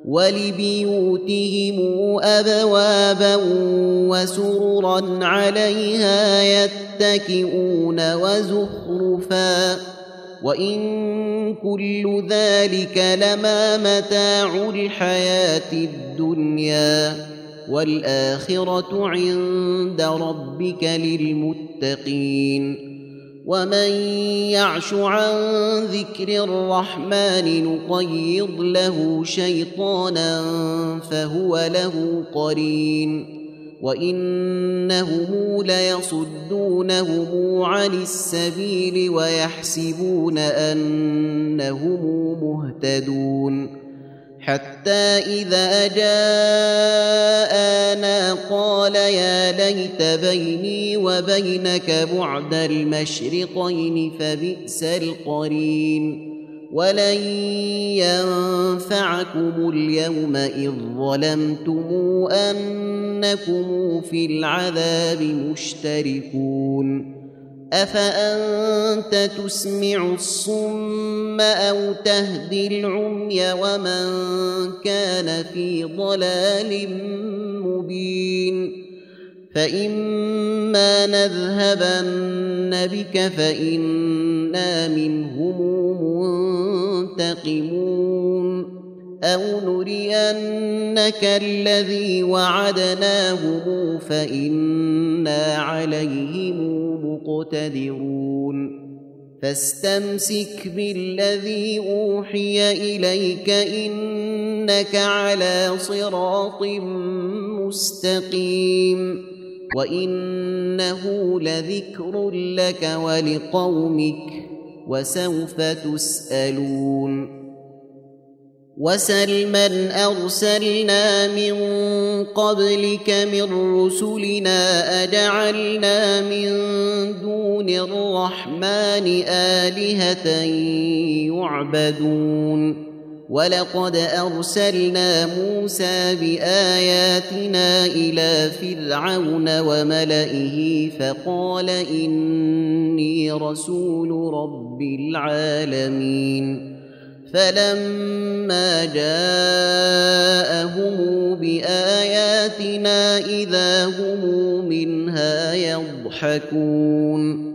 ولبيوتهم أبوابا وسررا عليها يتكئون وزخرفا وإن كل ذلك لما متاع الحياة الدنيا والآخرة عند ربك للمتقين ومن يعش عن ذكر الرحمن نقيض له شيطانا فهو له قرين وإنهم ليصدونهم عن السبيل ويحسبون أنهم مهتدون حتى إذا جاءنا قال يا ليت بيني وبينك بعد المشرقين فبئس القرين ولن ينفعكم اليوم إذ ظلمتم أنكم في العذاب مشتركون أفأنت تسمع الصم أو تهدي العمي ومن كان في ضلال مبين فإما نذهبن بك فإنا منهم منتقمون أو نرينك الذي وعدناهم فإنا عليهم مقتدرون فاستمسك بالذي أوحي إليك إنك على صراط مستقيم وإنه لذكر لك ولقومك وسوف تسألون وسل من أرسلنا من قبلك من رسلنا أجعلنا من دون الرحمن آلهة يعبدون ولقد أرسلنا موسى بآياتنا إلى فرعون وملئه فقال إني رسول رب العالمين فلما جاءهم بآياتنا إذا هم منها يضحكون